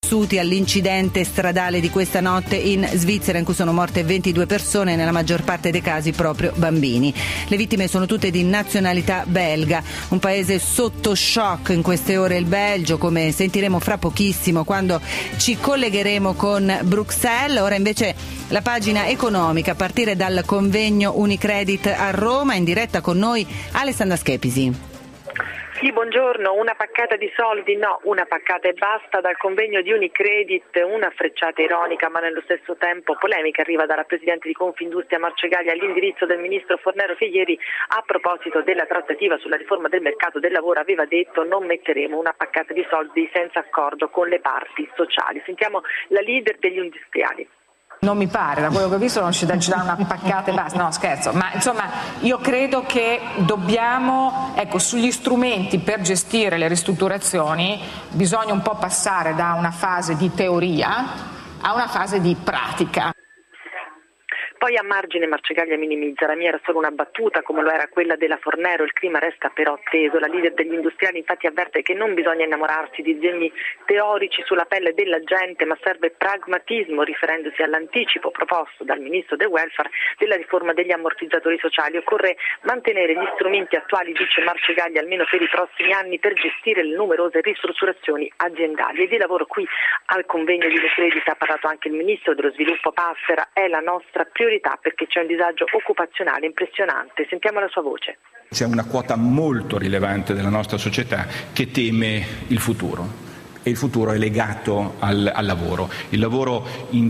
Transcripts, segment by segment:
all'incidente stradale di questa notte in Svizzera in cui sono morte 22 persone, nella maggior parte dei casi proprio bambini. Le vittime sono tutte di nazionalità belga, un paese sotto shock in queste ore il Belgio, come sentiremo fra pochissimo quando ci collegheremo con Bruxelles. Ora invece la pagina economica a partire dal convegno Unicredit a Roma, in diretta con noi Alessandra Schepisi. Sì, buongiorno. Una paccata di soldi? No, una paccata e basta. Dal convegno di Unicredit una frecciata ironica ma nello stesso tempo polemica arriva dalla Presidente di Confindustria Marcegaglia all'indirizzo del Ministro Fornero, che ieri a proposito della trattativa sulla riforma del mercato del lavoro aveva detto: non metteremo una paccata di soldi senza accordo con le parti sociali. Sentiamo la leader degli industriali. Non mi pare, da quello che ho visto non ci dà una paccata e basta, no scherzo, ma insomma io credo che dobbiamo, sugli strumenti per gestire le ristrutturazioni bisogna un po' passare da una fase di teoria a una fase di pratica. Poi a margine Marcegaglia minimizza: la mia era solo una battuta come lo era quella della Fornero, il clima resta però teso. La leader degli industriali infatti avverte che non bisogna innamorarsi di disegni teorici sulla pelle della gente, ma serve pragmatismo, riferendosi all'anticipo proposto dal Ministro del Welfare della riforma degli ammortizzatori sociali. Occorre mantenere gli strumenti attuali, dice Marcegaglia, almeno per i prossimi anni per gestire le numerose ristrutturazioni aziendali. E di lavoro qui al convegno di Unicredit ha parlato anche il Ministro dello Sviluppo Passera: è la nostra priorità perché c'è un disagio occupazionale impressionante. Sentiamo la sua voce. C'è una quota molto rilevante della nostra società che teme il futuro, e il futuro è legato al lavoro. Il lavoro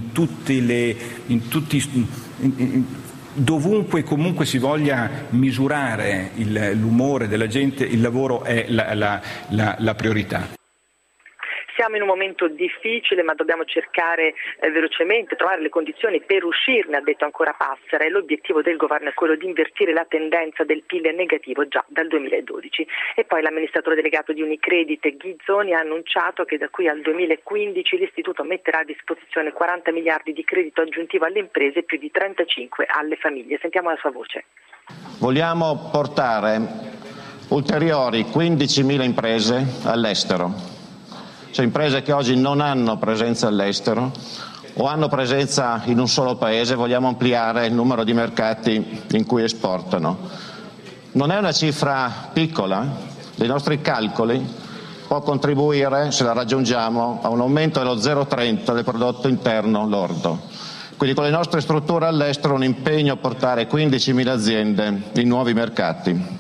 dovunque comunque si voglia misurare l'umore della gente, il lavoro è la priorità. Siamo in un momento difficile, ma dobbiamo cercare velocemente, trovare le condizioni per uscirne, ha detto ancora Passera, e l'obiettivo del governo è quello di invertire la tendenza del PIL negativo già dal 2012. E poi l'amministratore delegato di Unicredit Ghizzoni ha annunciato che da qui al 2015 l'istituto metterà a disposizione 40 miliardi di credito aggiuntivo alle imprese e più di 35 alle famiglie. Sentiamo la sua voce. Vogliamo portare ulteriori 15.000 imprese all'estero. Cioè imprese che oggi non hanno presenza all'estero o hanno presenza in un solo paese, vogliamo ampliare il numero di mercati in cui esportano. Non è una cifra piccola, dei nostri calcoli può contribuire, se la raggiungiamo, a un aumento dello 0,30 del prodotto interno lordo. Quindi con le nostre strutture all'estero un impegno a portare 15.000 aziende in nuovi mercati.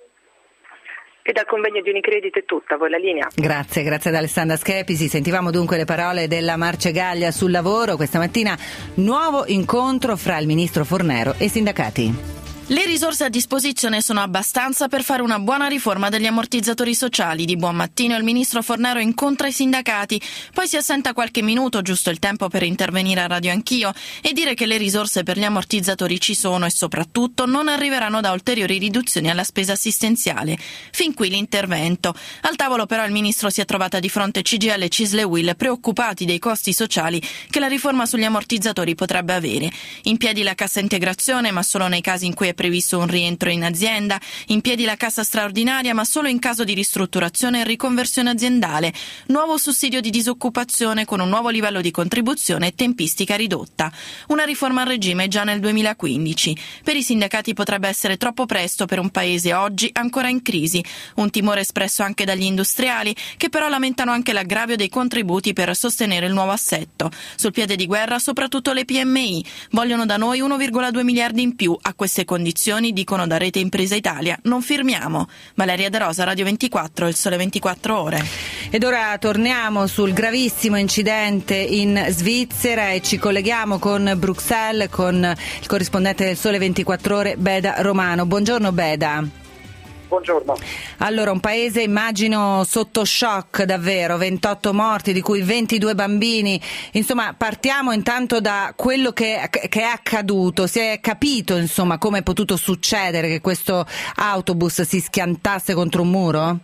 E dal convegno di Unicredit è tutta, a voi la linea. Grazie ad Alessandra Schepisi. Sentivamo dunque le parole della Marcegaglia sul lavoro. Questa mattina nuovo incontro fra il ministro Fornero e i sindacati. Le risorse a disposizione sono abbastanza per fare una buona riforma degli ammortizzatori sociali. Di buon mattino il ministro Fornero incontra i sindacati, poi si assenta qualche minuto, giusto il tempo per intervenire a Radio Anch'io e dire che le risorse per gli ammortizzatori ci sono e soprattutto non arriveranno da ulteriori riduzioni alla spesa assistenziale. Fin qui l'intervento. Al tavolo però il ministro si è trovata di fronte CGIL, CISL e UIL, preoccupati dei costi sociali che la riforma sugli ammortizzatori potrebbe avere. In piedi la cassa integrazione, ma solo nei casi in cui è previsto un rientro in azienda, in piedi la cassa straordinaria ma solo in caso di ristrutturazione e riconversione aziendale, nuovo sussidio di disoccupazione con un nuovo livello di contribuzione e tempistica ridotta. Una riforma a regime già nel 2015. Per i sindacati potrebbe essere troppo presto per un paese oggi ancora in crisi, un timore espresso anche dagli industriali che però lamentano anche l'aggravio dei contributi per sostenere il nuovo assetto. Sul piede di guerra soprattutto le PMI, vogliono da noi 1,2 miliardi in più. A queste condizioni, dicono da Rete Impresa Italia, non firmiamo. Valeria De Rosa, Radio 24, Il Sole 24 Ore. Ed ora torniamo sul gravissimo incidente in Svizzera e ci colleghiamo con Bruxelles con il corrispondente del Sole 24 Ore Beda Romano. Buongiorno Beda. Buongiorno. Allora, un paese immagino sotto shock davvero, 28 morti di cui 22 bambini, insomma partiamo intanto da quello che è accaduto. Si è capito insomma come è potuto succedere che questo autobus si schiantasse contro un muro?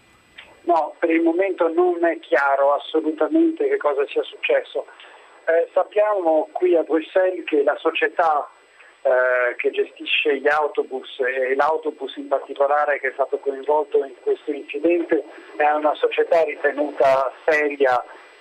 No, per il momento non è chiaro assolutamente che cosa sia successo. Sappiamo qui a Bruxelles che la società che gestisce gli autobus e l'autobus in particolare che è stato coinvolto in questo incidente è una società ritenuta seria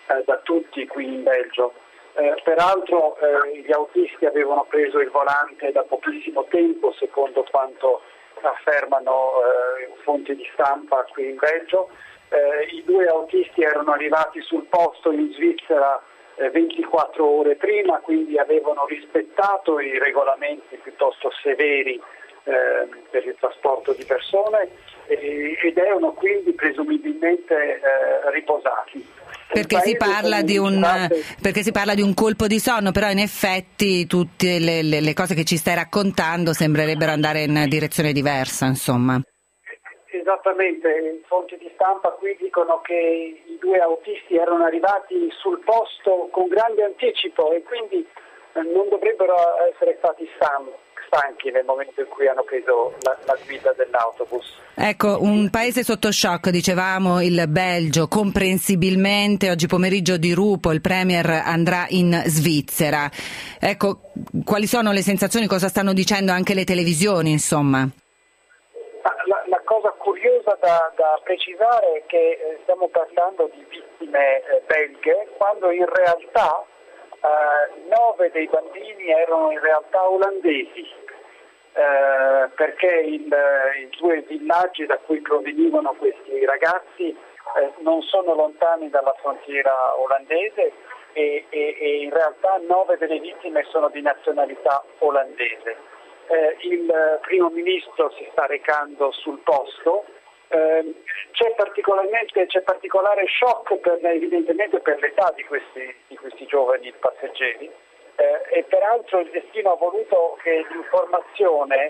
da tutti qui in Belgio. Peraltro gli autisti avevano preso il volante da pochissimo tempo, secondo quanto affermano fonti di stampa qui in Belgio. I due autisti erano arrivati sul posto in Svizzera 24 ore prima, quindi avevano rispettato i regolamenti piuttosto severi per il trasporto di persone ed erano quindi presumibilmente riposati. Perché si parla di un colpo di sonno, però in effetti tutte le cose che ci stai raccontando sembrerebbero andare in direzione diversa, insomma. Esattamente, fonti di stampa qui dicono che i due autisti erano arrivati sul posto con grande anticipo e quindi non dovrebbero essere stati stanchi nel momento in cui hanno preso la guida dell'autobus. Ecco, un paese sotto shock, dicevamo, il Belgio. Comprensibilmente oggi pomeriggio di Rupo il Premier andrà in Svizzera. Ecco, quali sono le sensazioni, cosa stanno dicendo anche le televisioni, insomma? La cosa curiosa da precisare è che stiamo parlando di vittime belghe, quando in realtà 9 dei bambini erano in realtà olandesi, perché i due villaggi da cui provenivano questi ragazzi non sono lontani dalla frontiera olandese e in realtà 9 delle vittime sono di nazionalità olandese. Il primo ministro si sta recando sul posto, c'è particolare shock evidentemente per l'età di questi giovani passeggeri e peraltro il destino ha voluto che l'informazione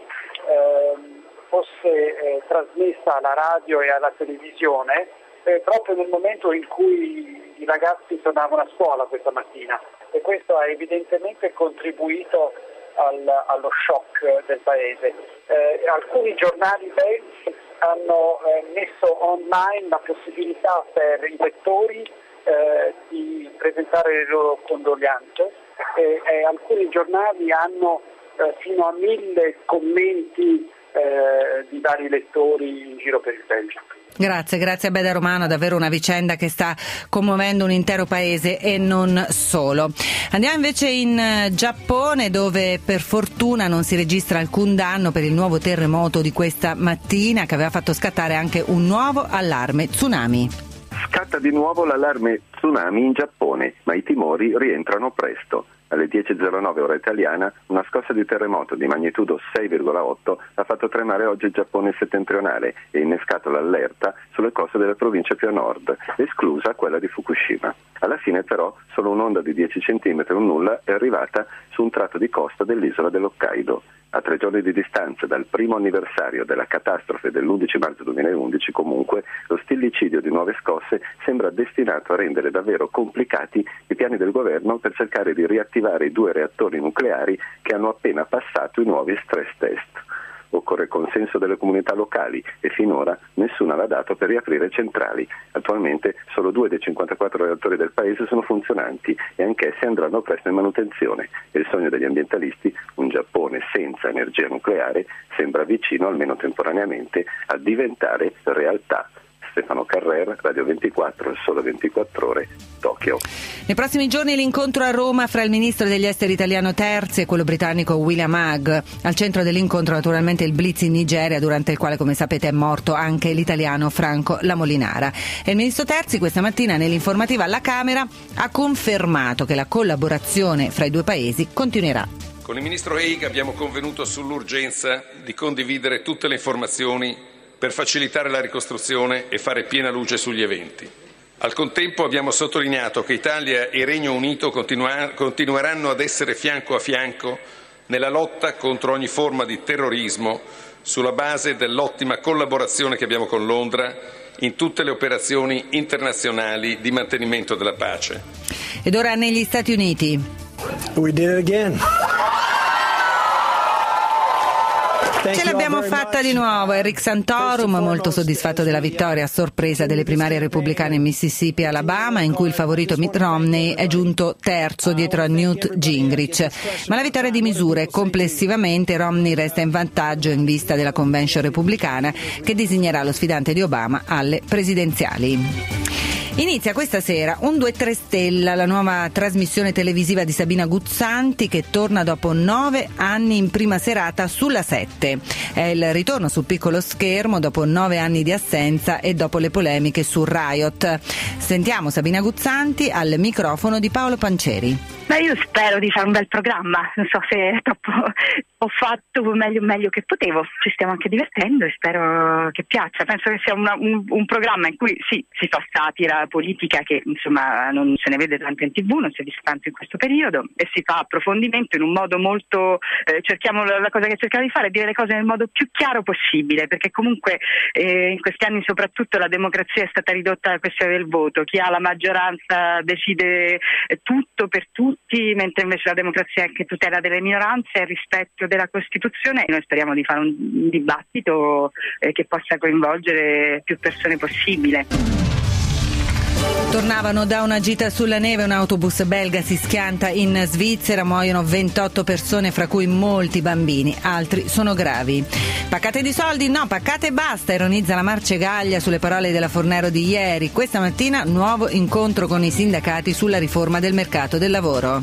fosse trasmessa alla radio e alla televisione proprio nel momento in cui i ragazzi tornavano a scuola questa mattina e questo ha evidentemente contribuito allo shock del paese. Alcuni giornali belgi hanno messo online la possibilità per i lettori di presentare le loro condoglianze e alcuni giornali hanno fino a 1000 commenti di vari lettori in giro per il Belgio. Grazie a Beda Romano, davvero una vicenda che sta commuovendo un intero paese e non solo. Andiamo invece in Giappone, dove per fortuna non si registra alcun danno per il nuovo terremoto di questa mattina che aveva fatto scattare anche un nuovo allarme tsunami. Scatta di nuovo l'allarme tsunami in Giappone, ma i timori rientrano presto. Alle 10.09 ora italiana, una scossa di terremoto di magnitudo 6,8 ha fatto tremare oggi il Giappone settentrionale e innescato l'allerta sulle coste delle province più a nord, esclusa quella di Fukushima. Alla fine però solo un'onda di 10 cm, un nulla, è arrivata su un tratto di costa dell'isola dell'Hokkaido. A 3 giorni di distanza dal primo anniversario della catastrofe dell'11 marzo 2011, comunque, lo stillicidio di nuove scosse sembra destinato a rendere davvero complicati i piani del governo per cercare di riattivare i 2 reattori nucleari che hanno appena passato i nuovi stress test. Occorre consenso delle comunità locali e finora nessuno aveva dato per riaprire centrali. Attualmente solo 2 dei 54 reattori del paese sono funzionanti e anch'essi andranno presto in manutenzione. E il sogno degli ambientalisti, un Giappone senza energia nucleare, sembra vicino, almeno temporaneamente, a diventare realtà. Stefano Carrer, Radio 24, Il Sole 24 Ore, Tokyo. Nei prossimi giorni l'incontro a Roma fra il ministro degli esteri italiano Terzi e quello britannico William Hague. Al centro dell'incontro naturalmente il blitz in Nigeria, durante il quale, come sapete, è morto anche l'italiano Franco Lamolinara. E il ministro Terzi questa mattina nell'informativa alla Camera ha confermato che la collaborazione fra i due paesi continuerà. Con il ministro Hague abbiamo convenuto sull'urgenza di condividere tutte le informazioni per facilitare la ricostruzione e fare piena luce sugli eventi. Al contempo abbiamo sottolineato che Italia e Regno Unito continueranno ad essere fianco a fianco nella lotta contro ogni forma di terrorismo sulla base dell'ottima collaborazione che abbiamo con Londra in tutte le operazioni internazionali di mantenimento della pace. Ed ora negli Stati Uniti. We did it again. Ce l'abbiamo fatta di nuovo. Eric Santorum, molto soddisfatto della vittoria a sorpresa delle primarie repubblicane in Mississippi e Alabama, in cui il favorito Mitt Romney è giunto terzo dietro a Newt Gingrich. Ma la vittoria di misure, complessivamente Romney resta in vantaggio in vista della convention repubblicana che designerà lo sfidante di Obama alle presidenziali. Inizia questa sera un 2-3 Stella, la nuova trasmissione televisiva di Sabina Guzzanti che torna dopo 9 anni in prima serata sulla 7. È il ritorno sul piccolo schermo dopo 9 anni di assenza e dopo le polemiche su Riot. Sentiamo Sabina Guzzanti al microfono di Paolo Panceri. Beh, io spero di fare un bel programma, non so se è troppo, ho fatto meglio che potevo, ci stiamo anche divertendo e spero che piaccia. Penso che sia un programma in cui sì, si fa satira politica che insomma non se ne vede tanto in TV, non si è visto tanto in questo periodo, e si fa approfondimento in un modo molto, cerchiamo, la cosa che cerchiamo di fare è dire le cose nel modo più chiaro possibile, perché comunque in questi anni soprattutto la democrazia è stata ridotta alla questione del voto, chi ha la maggioranza decide tutto per tutti, mentre invece la democrazia è anche tutela delle minoranze e rispetto della Costituzione. Noi speriamo di fare un dibattito che possa coinvolgere più persone possibile. Tornavano da una gita sulla neve, un autobus belga si schianta in Svizzera, muoiono 28 persone, fra cui molti bambini, altri sono gravi. Paccate di soldi? No, paccate e basta, ironizza la Marcegaglia sulle parole della Fornero di ieri. Questa mattina nuovo incontro con i sindacati sulla riforma del mercato del lavoro.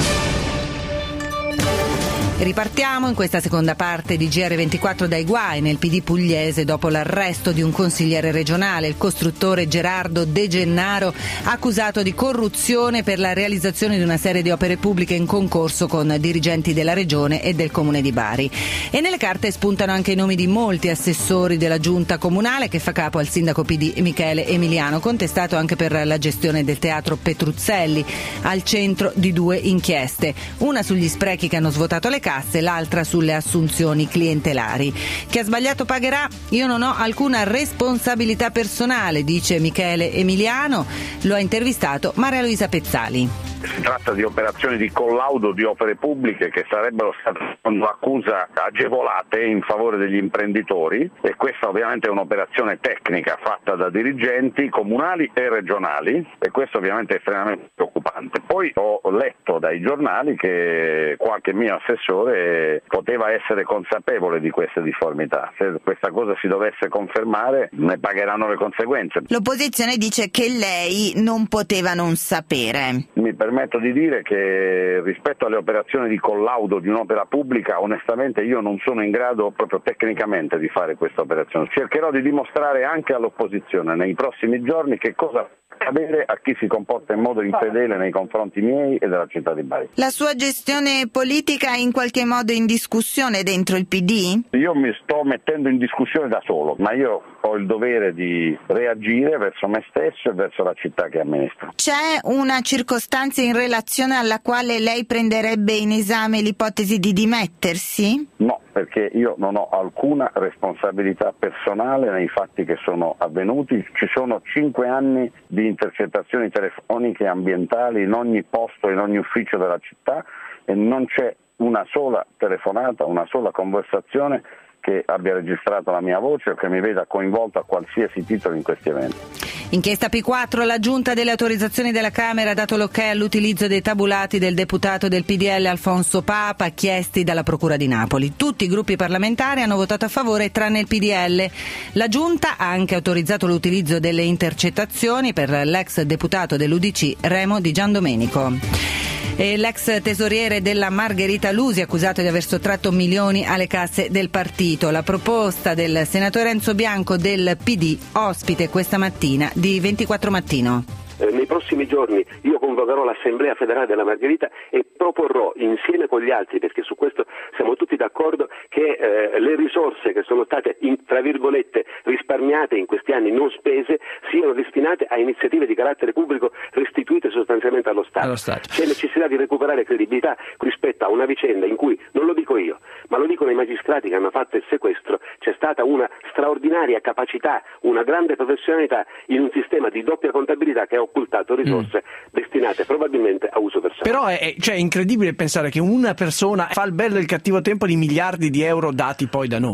Ripartiamo in questa seconda parte di GR24 dai guai nel PD pugliese dopo l'arresto di un consigliere regionale, il costruttore Gerardo De Gennaro, accusato di corruzione per la realizzazione di una serie di opere pubbliche in concorso con dirigenti della regione e del comune di Bari. E nelle carte spuntano anche i nomi di molti assessori della giunta comunale che fa capo al sindaco PD Michele Emiliano, contestato anche per la gestione del teatro Petruzzelli, al centro di 2 inchieste, una sugli sprechi che hanno svuotato le casse, l'altra sulle assunzioni clientelari. Chi ha sbagliato pagherà? Io non ho alcuna responsabilità personale, dice Michele Emiliano. Lo ha intervistato Maria Luisa Pezzali. Si tratta di operazioni di collaudo di opere pubbliche che sarebbero state secondo accusa agevolate in favore degli imprenditori, e questa ovviamente è un'operazione tecnica fatta da dirigenti comunali e regionali, e questo ovviamente è estremamente preoccupante. Poi ho letto dai giornali che qualche mio assessore poteva essere consapevole di queste difformità. Se questa cosa si dovesse confermare ne pagheranno le conseguenze. L'opposizione dice che lei non poteva non sapere. Mi permetto di dire che rispetto alle operazioni di collaudo di un'opera pubblica, onestamente io non sono in grado proprio tecnicamente di fare questa operazione. Cercherò di dimostrare anche all'opposizione nei prossimi giorni che cosa accadere a chi si comporta in modo infedele nei confronti miei e della città di Bari. La sua gestione politica è in qualche modo in discussione dentro il PD? Io mi sto mettendo in discussione da solo, ma io ho il dovere di reagire verso me stesso e verso la città che amministro. C'è una circostanza in relazione alla quale lei prenderebbe in esame l'ipotesi di dimettersi? No, perché io non ho alcuna responsabilità personale nei fatti che sono avvenuti. Ci sono 5 anni di intercettazioni telefoniche e ambientali in ogni posto, in ogni ufficio della città, e non c'è una sola telefonata, una sola conversazione che abbia registrato la mia voce o che mi veda coinvolto a qualsiasi titolo in questi eventi. Inchiesta P4, la Giunta delle autorizzazioni della Camera ha dato l'ok all'utilizzo dei tabulati del deputato del PDL Alfonso Papa chiesti dalla Procura di Napoli. Tutti i gruppi parlamentari hanno votato a favore tranne il PDL. La Giunta ha anche autorizzato l'utilizzo delle intercettazioni per l'ex deputato dell'UDC Remo Di Giandomenico. E l'ex tesoriere della Margherita Lusi, accusato di aver sottratto milioni alle casse del partito. La proposta del senatore Enzo Bianco del PD, ospite questa mattina di 24 Mattino. Nei prossimi giorni io convocherò l'Assemblea federale della Margherita e proporrò insieme con gli altri, perché su questo siamo tutti d'accordo, che le risorse che sono state tra virgolette risparmiate in questi anni, non spese, siano destinate a iniziative di carattere pubblico restituite sostanzialmente allo Stato. C'è necessità di recuperare credibilità rispetto a una vicenda in cui, non lo dico io, ma lo dicono i magistrati che hanno fatto il sequestro, c'è stata una straordinaria capacità, una grande professionalità in un sistema di doppia contabilità che ha occultato risorse destinate probabilmente a uso personale. Però è incredibile pensare che una persona fa il bello e il cattivo tempo di miliardi di euro dati poi da noi. C'è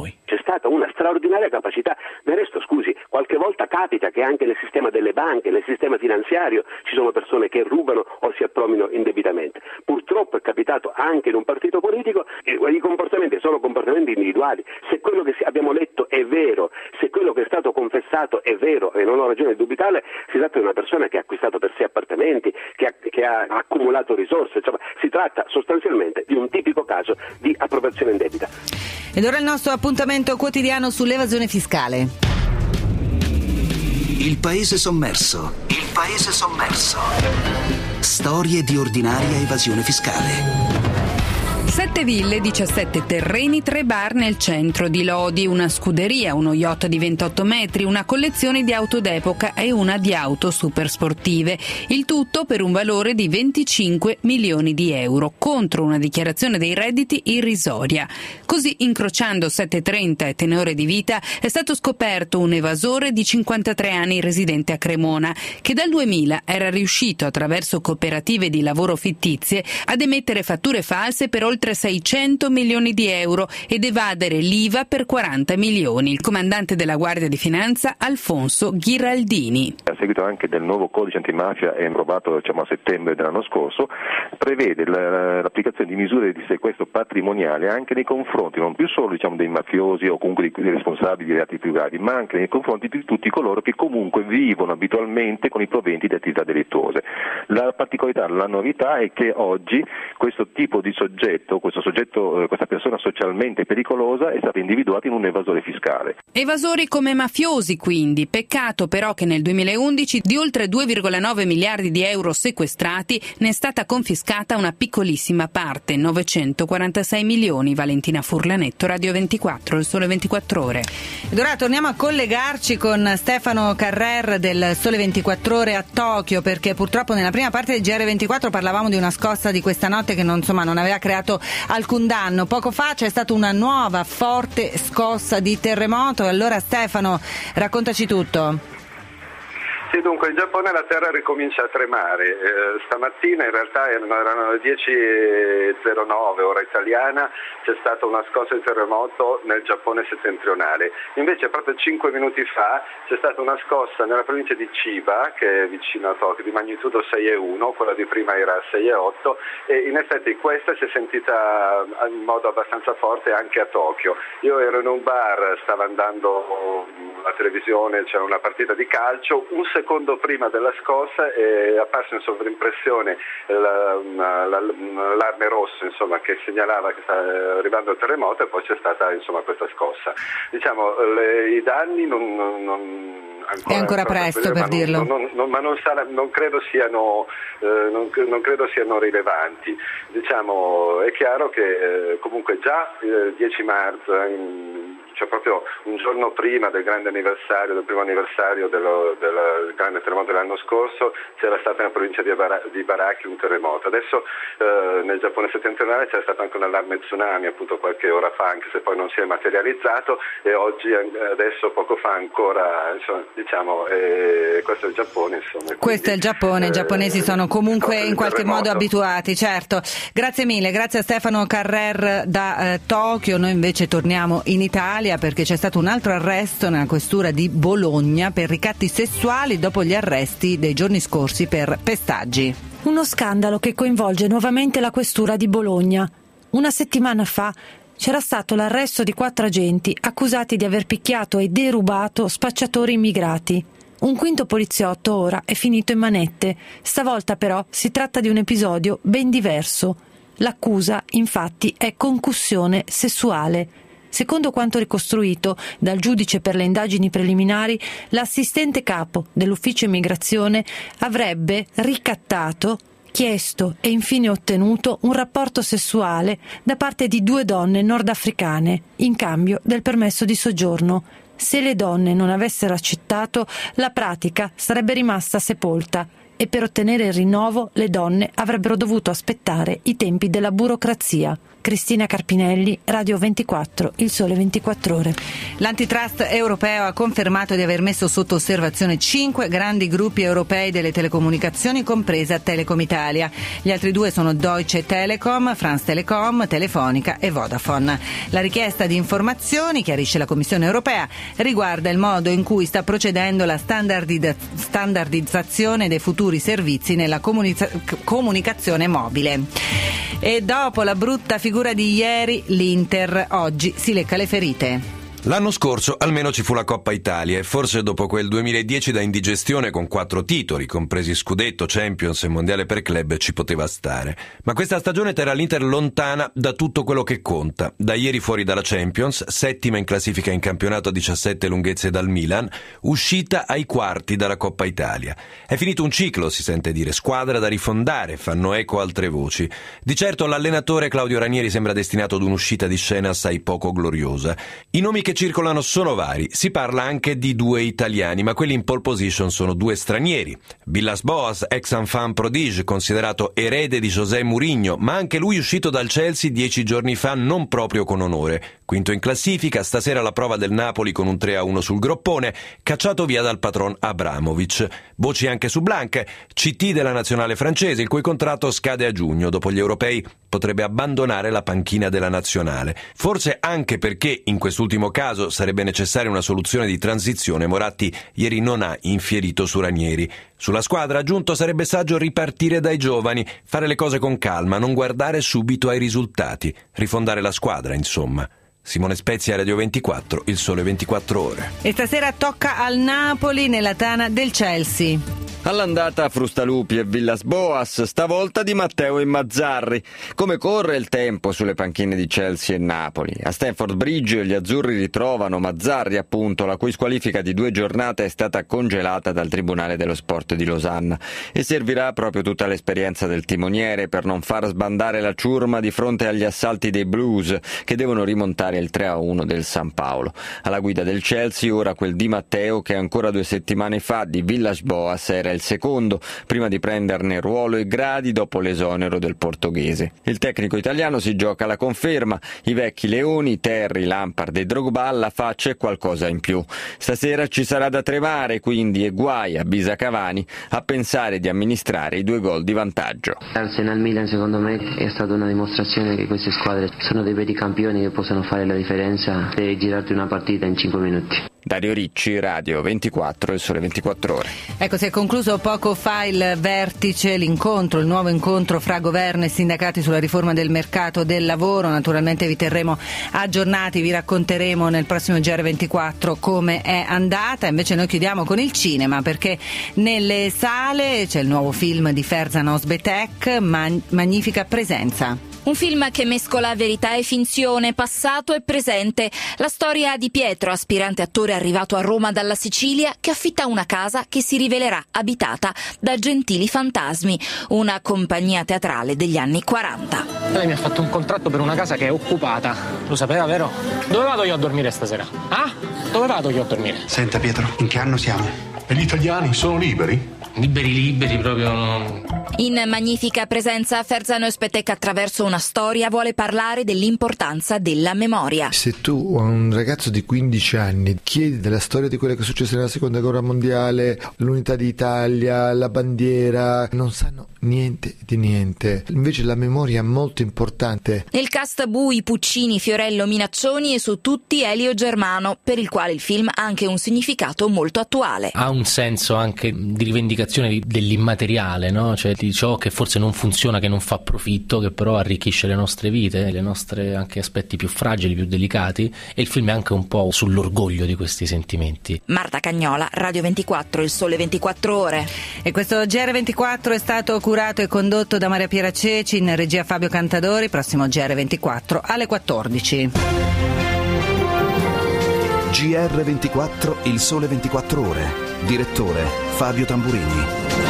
stata una straordinaria capacità. Del resto, scusi, qualche volta capita che anche nel sistema delle banche, nel sistema finanziario, ci sono persone che rubano o si appromino indebitamente. Purtroppo è capitato anche in un partito politico, i comportamenti sono comportamenti individuali. Se quello che abbiamo letto è vero, se quello che è stato confessato è vero, e non ho ragione di dubitare, si tratta di una persona che ha acquistato per sé appartamenti, che ha accumulato risorse, insomma, si tratta sostanzialmente di un tipico caso di appropriazione indebita. Ed ora il nostro appuntamento quotidiano sull'evasione fiscale. Il paese sommerso. Il paese sommerso. Storie di ordinaria evasione fiscale. 7 ville, 17 terreni, 3 bar nel centro di Lodi, una scuderia, uno yacht di 28 metri, una collezione di auto d'epoca e una di auto supersportive. Il tutto per un valore di 25 milioni di euro, contro una dichiarazione dei redditi irrisoria. Così, incrociando 730 e tenore di vita, è stato scoperto un evasore di 53 anni residente a Cremona, che dal 2000 era riuscito, attraverso cooperative di lavoro fittizie, ad emettere fatture false per oltre 600 milioni di euro ed evadere l'IVA per 40 milioni. Il comandante della Guardia di Finanza, Alfonso Ghiraldini. A seguito anche del nuovo codice antimafia approvato a settembre dell'anno scorso, prevede l'applicazione di misure di sequestro patrimoniale anche nei confronti non più solo dei mafiosi o comunque dei responsabili di reati più gravi, ma anche nei confronti di tutti coloro che comunque vivono abitualmente con i proventi di attività delittuose. La particolarità, la novità è che oggi questo tipo di soggetto, questa persona socialmente pericolosa è stata individuata in un evasore fiscale. Evasori come mafiosi, quindi. Peccato però che nel 2011 di oltre 2,9 miliardi di euro sequestrati ne è stata confiscata una piccolissima parte, 946 milioni. Valentina Furlanetto, Radio 24, Il Sole 24 Ore. Ed ora torniamo a collegarci con Stefano Carrer del Sole 24 Ore a Tokyo, perché purtroppo nella prima parte del GR24 parlavamo di una scossa di questa notte che non aveva creato alcun danno. Poco fa c'è stata una nuova forte scossa di terremoto. Allora Stefano, raccontaci tutto. Sì, dunque in Giappone la terra ricomincia a tremare. Stamattina in realtà erano le 10:09 ora italiana, c'è stata una scossa di terremoto nel Giappone settentrionale. Invece proprio 5 minuti fa c'è stata una scossa nella provincia di Chiba, che è vicino a Tokyo, di magnitudo 6,1, quella di prima era 6,8 e in effetti questa si è sentita in modo abbastanza forte anche a Tokyo. Io ero in un bar, stava andando la televisione, c'era una partita di calcio, un secondo prima della scossa è apparso in sovrimpressione l'allarme rosso, che segnalava che stava arrivando il terremoto, e poi c'è stata questa scossa. I danni è ancora presto per dirlo. Non credo siano rilevanti. È chiaro che comunque già il 10 marzo, cioè proprio un giorno prima del grande anniversario, del primo anniversario del grande terremoto dell'anno scorso, c'era stato nella provincia di Ibaraki un terremoto. Adesso nel Giappone settentrionale c'è stato anche un allarme tsunami appunto qualche ora fa, anche se poi non si è materializzato, e oggi adesso poco fa ancora questo è il Giappone. Questo è il Giappone, i giapponesi sono comunque in qualche modo abituati, certo. Grazie mille, grazie a Stefano Carrer da Tokyo. Noi invece torniamo in Italia, perché c'è stato un altro arresto nella questura di Bologna per ricatti sessuali dopo gli arresti dei giorni scorsi per pestaggi. Uno scandalo che coinvolge nuovamente la questura di Bologna. Una settimana fa c'era stato l'arresto di 4 agenti accusati di aver picchiato e derubato spacciatori immigrati. Un quinto poliziotto ora è finito in manette. Stavolta però si tratta di un episodio ben diverso. L'accusa, infatti, è concussione sessuale. Secondo quanto ricostruito dal giudice per le indagini preliminari, l'assistente capo dell'ufficio immigrazione avrebbe ricattato, chiesto e infine ottenuto un rapporto sessuale da parte di 2 donne nordafricane in cambio del permesso di soggiorno. Se le donne non avessero accettato, la pratica sarebbe rimasta sepolta e per ottenere il rinnovo le donne avrebbero dovuto aspettare i tempi della burocrazia. Cristina Carpinelli, Radio 24, Il Sole 24 Ore. L'antitrust europeo ha confermato di aver messo sotto osservazione 5 grandi gruppi europei delle telecomunicazioni, compresa Telecom Italia. Gli altri 2 sono Deutsche Telekom, France Telecom, Telefonica e Vodafone. La richiesta di informazioni, chiarisce la Commissione europea, riguarda il modo in cui sta procedendo la standardizzazione dei futuri servizi nella comunicazione mobile. E dopo la brutta figura di ieri, l'Inter oggi si lecca le ferite. L'anno scorso almeno ci fu la Coppa Italia e forse dopo quel 2010 da indigestione con 4 titoli, compresi Scudetto, Champions e Mondiale per club, ci poteva stare. Ma questa stagione terrà l'Inter lontana da tutto quello che conta. Da ieri fuori dalla Champions, settima in classifica in campionato a 17 lunghezze dal Milan, uscita ai quarti dalla Coppa Italia. È finito un ciclo, si sente dire, squadra da rifondare, fanno eco altre voci. Di certo l'allenatore Claudio Ranieri sembra destinato ad un'uscita di scena assai poco gloriosa. I nomi che circolano sono vari, si parla anche di 2 italiani, ma quelli in pole position sono 2 stranieri. Villas-Boas, ex enfant prodige, considerato erede di José Mourinho, ma anche lui uscito dal Chelsea 10 giorni fa non proprio con onore. Quinto in classifica, stasera la prova del Napoli con un 3-1 sul groppone, cacciato via dal patron Abramovic. Voci anche su Blanc, CT della nazionale francese, il cui contratto scade a giugno, dopo gli europei potrebbe abbandonare la panchina della nazionale. Forse anche perché in quest'ultimo caso sarebbe necessaria una soluzione di transizione. Moratti ieri non ha infierito su Ranieri. Sulla squadra, aggiunto, sarebbe saggio ripartire dai giovani, fare le cose con calma, non guardare subito ai risultati, rifondare la squadra, insomma. Simone Spezia, Radio 24, Il Sole 24 Ore. E stasera tocca al Napoli nella tana del Chelsea. All'andata Frustalupi e Villas-Boas, stavolta Di Matteo e Mazzarri. Come corre il tempo sulle panchine di Chelsea e Napoli. A Stamford Bridge gli azzurri ritrovano Mazzarri, appunto, la cui squalifica di 2 giornate è stata congelata dal Tribunale dello Sport di Losanna, e servirà proprio tutta l'esperienza del timoniere per non far sbandare la ciurma di fronte agli assalti dei Blues, che devono rimontare il 3-1 del San Paolo. Alla guida del Chelsea ora quel Di Matteo che ancora 2 settimane fa di Villas-Boas era il secondo, prima di prenderne ruolo e gradi dopo l'esonero del portoghese. Il tecnico italiano si gioca la conferma, i vecchi leoni, Terry, Lampard e Drogba alla faccia e qualcosa in più. Stasera ci sarà da tremare quindi, e guai a Bisa Cavani a pensare di amministrare i 2 gol di vantaggio. Arsenal-Milan secondo me è stata una dimostrazione che queste squadre sono dei veri campioni che possono fare la differenza e girarti una partita in 5 minuti. Dario Ricci, Radio 24, Il Sole 24 Ore. Ecco, si è concluso poco fa il vertice, il nuovo incontro fra governo e sindacati sulla riforma del mercato del lavoro. Naturalmente vi terremo aggiornati, vi racconteremo nel prossimo GR24 come è andata. Invece noi chiudiamo con il cinema, perché nelle sale c'è il nuovo film di Ferzan Özpetek, Magnifica presenza. Un film che mescola verità e finzione, passato e presente. La storia di Pietro, aspirante attore arrivato a Roma dalla Sicilia, che affitta una casa che si rivelerà abitata da gentili fantasmi. Una compagnia teatrale degli anni 40. Lei mi ha fatto un contratto per una casa che è occupata. Lo sapeva, vero? Dove vado io a dormire stasera? Ah? Dove vado io a dormire? Senta Pietro, in che anno siamo? E gli italiani sono liberi? Liberi proprio no. In Magnifica presenza, Ferzan Özpetek attraverso una storia vuole parlare dell'importanza della memoria. Se tu a un ragazzo di 15 anni chiedi della storia di quello che è successo nella seconda guerra mondiale, l'unità d'Italia, la bandiera, non sanno niente di niente. Invece la memoria è molto importante. Nel cast Bui, Puccini, Fiorello, Minaccioni e su tutti Elio Germano, per il quale il film ha anche un significato molto attuale. Ha un senso anche di rivendicazione dell'immateriale, no? Cioè di ciò che forse non funziona, che non fa profitto, che però arricchisce le nostre vite, le nostre anche aspetti più fragili, più delicati, e il film è anche un po' sull'orgoglio di questi sentimenti. Marta Cagnola, Radio 24, Il Sole 24 Ore. E questo GR24 è stato curato e condotto da Maria Piera Ceci, in regia Fabio Cantadori. Prossimo GR24 alle 14. GR24, Il Sole 24 Ore. Direttore Fabio Tamburini.